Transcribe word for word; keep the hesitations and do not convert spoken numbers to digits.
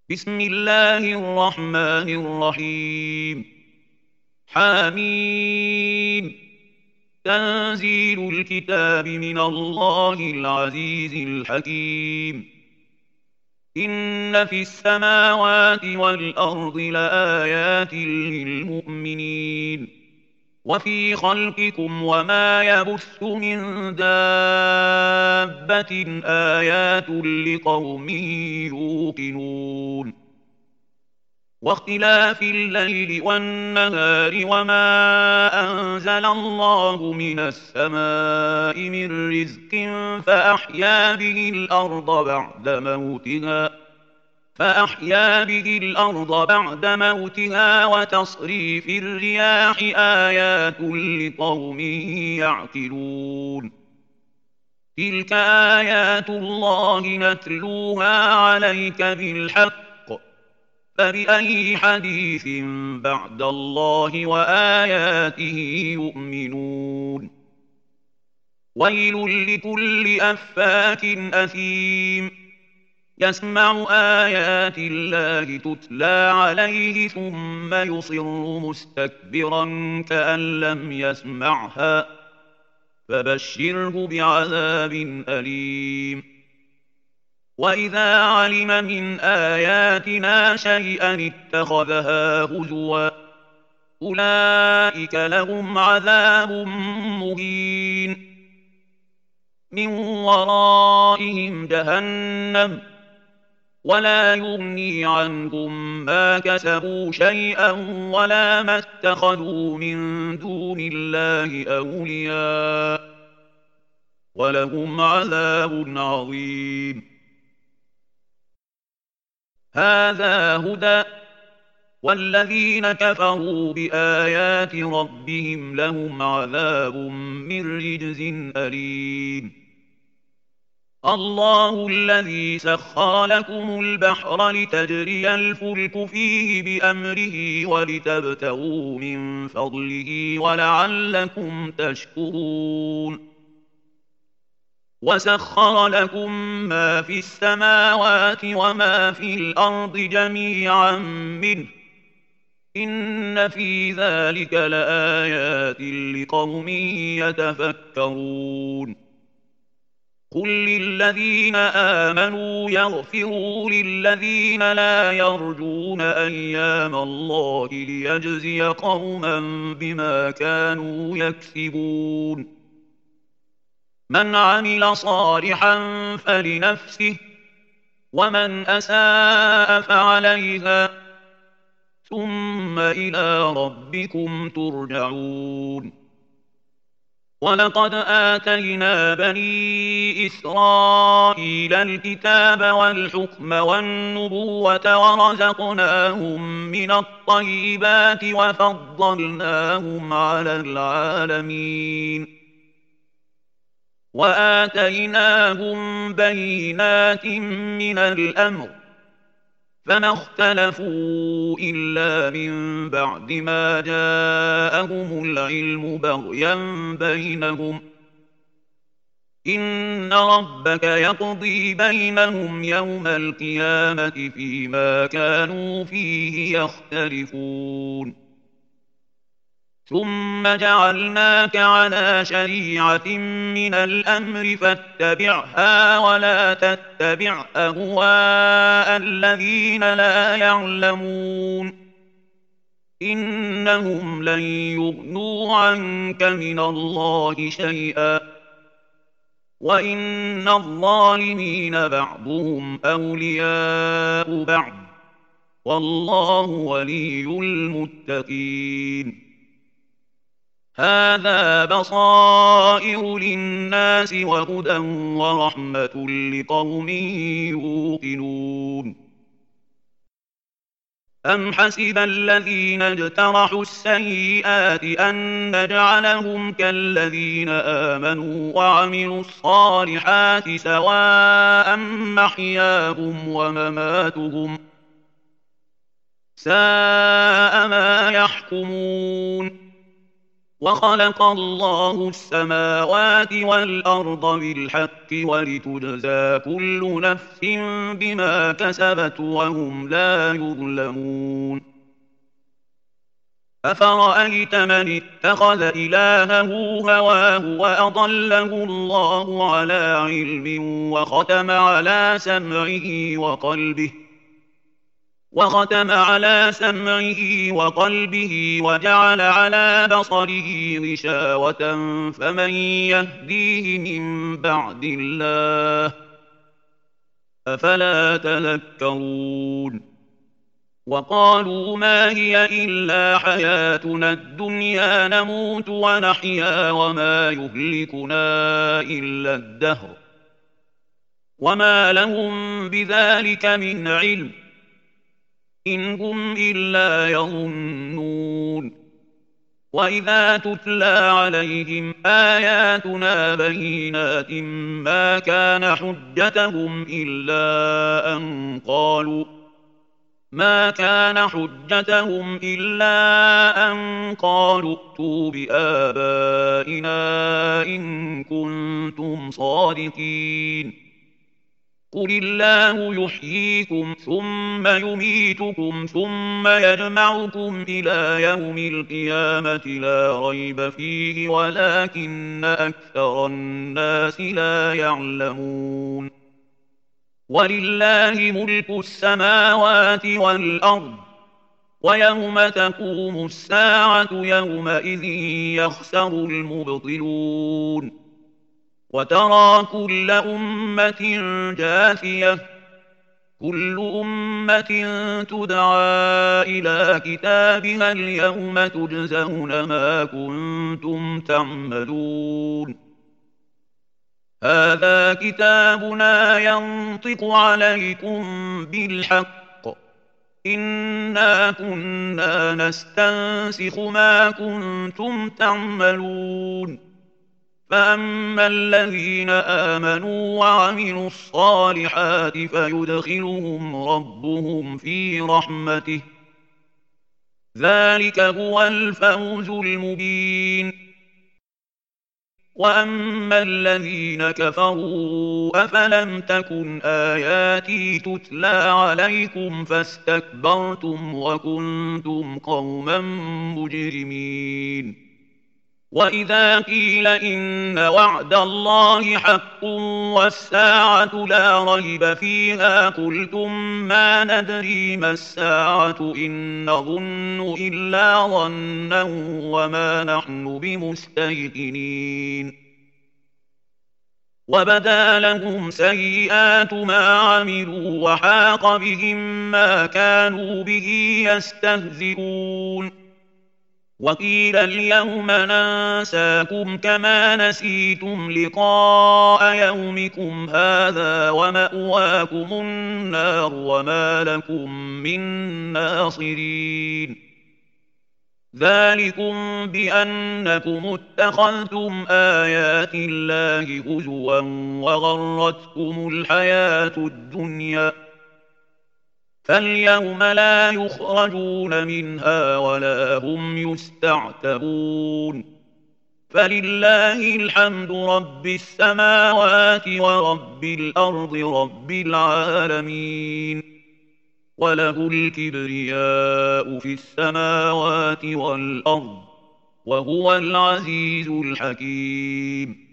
بسم الله الرحمن الرحيم. حميم. تنزيل الكتاب من الله العزيز الحكيم. إن في السماوات والأرض لآيات للمؤمنين وفي خلقكم وما يبث من دابة آيات لقوم يوقنون. واختلاف الليل والنهار وما أنزل الله من السماء من رزق فأحيا به الأرض بعد موتها فأحيا به الأرض بعد موتها وتصريف الرياح آيات لقوم يعقلون. تلك آيات الله نتلوها عليك بالحق فبأي حديث بعد الله وآياته يؤمنون. ويل لكل أفاك أثيم يسمع آيات الله تتلى عليه ثم يصر مستكبرا كأن لم يسمعها فبشره بعذاب أليم. وإذا علم من آياتنا شيئا اتخذها هزوا أولئك لهم عذاب مهين من ورائهم جهنم ولا يغني عنهم ما كسبوا شيئا ولا ما اتخذوا من دون الله أولياء ولهم عذاب عظيم. هذا هدى والذين كفروا بآيات ربهم لهم عذاب من رجز أليم. الله الذي سخر لكم البحر لتجري الفلك فيه بأمره ولتبتغوا من فضله ولعلكم تشكرون. وسخر لكم ما في السماوات وما في الأرض جميعا منه إن في ذلك لآيات لقوم يتفكرون. قل للذين آمنوا يغفروا للذين لا يرجون أيام الله ليجزي قوما بما كانوا يكسبون. من عمل صالحا فلنفسه ومن أساء فعليها ثم إلى ربكم ترجعون. ولقد آتينا بني إسرائيل الكتاب والحكم والنبوة ورزقناهم من الطيبات وفضلناهم على العالمين وآتيناهم بينات من الأمر فما اختلفوا إلا من بعد ما جاءهم العلم بغيا بينهم إن ربك يقضي بينهم يوم القيامة فيما كانوا فيه يختلفون. ثم جعلناك على شريعة من الأمر فاتبعها ولا تتبع أهواء الذين لا يعلمون إنهم لن يغنوا عنك من الله شيئا وإن الظالمين بعضهم أولياء بعض والله ولي المتقين. هذا بصائر للناس وهدى ورحمة لقوم يوقنون. أم حسب الذين اجترحوا السيئات أن نجعلهم كالذين آمنوا وعملوا الصالحات سواء محياهم ومماتهم ساء ما يحكمون. وخلق الله السماوات والأرض بالحق ولتجزى كل نفس بما كسبت وهم لا يظلمون أفرأيت من اتخذ إلهه هواه وأضله الله على علم وختم على سمعه وقلبه وختم على سمعه وقلبه وجعل على بصره غشاوة فمن يهديه من بعد الله أفلا تذكرون وقالوا ما هي إلا حياتنا الدنيا نموت ونحيا وما يهلكنا إلا الدهر وما لهم بذلك من علم إن هم إلا يظنون وإذا تتلى عليهم آياتنا بينات ما كان حجتهم إلا أن قالوا ما كان حجتهم إلا أن قالوا ائتوا بآبائنا إن كنتم صادقين قل الله يحييكم ثم يميتكم ثم يجمعكم إلى يوم القيامة لا ريب فيه ولكن أكثر الناس لا يعلمون ولله ملك السماوات والأرض ويوم تقوم الساعة يومئذ يخسر المبطلون وترى كل أمة جاثية كل أمة تدعى إلى كتابها اليوم تجزون ما كنتم تعملون هذا كتابنا ينطق عليكم بالحق إنا كنا نستنسخ ما كنتم تعملون فأما الذين آمنوا وعملوا الصالحات فيدخلهم ربهم في رحمته ذلك هو الفوز المبين وأما الذين كفروا أفلم تكن آياتي تتلى عليكم فاستكبرتم وكنتم قوما مجرمين وإذا قيل إن وعد الله حق والساعة لا ريب فيها قلتم ما ندري ما الساعة إن نظن إلا ظنا وما نحن بمستيقنين وبدا لهم سيئات ما عملوا وحاق بهم ما كانوا به يستهزئون وقيل اليوم ننساكم كما نسيتم لقاء يومكم هذا ومأواكم النار وما لكم من ناصرين ذلكم بأنكم اتخذتم آيات الله هزوا وغرتكم الحياة الدنيا فاليوم لا يخرجون منها ولا هم يستعتبون فلله الحمد رب السماوات ورب الأرض رب العالمين وله الكبرياء في السماوات والأرض وهو العزيز الحكيم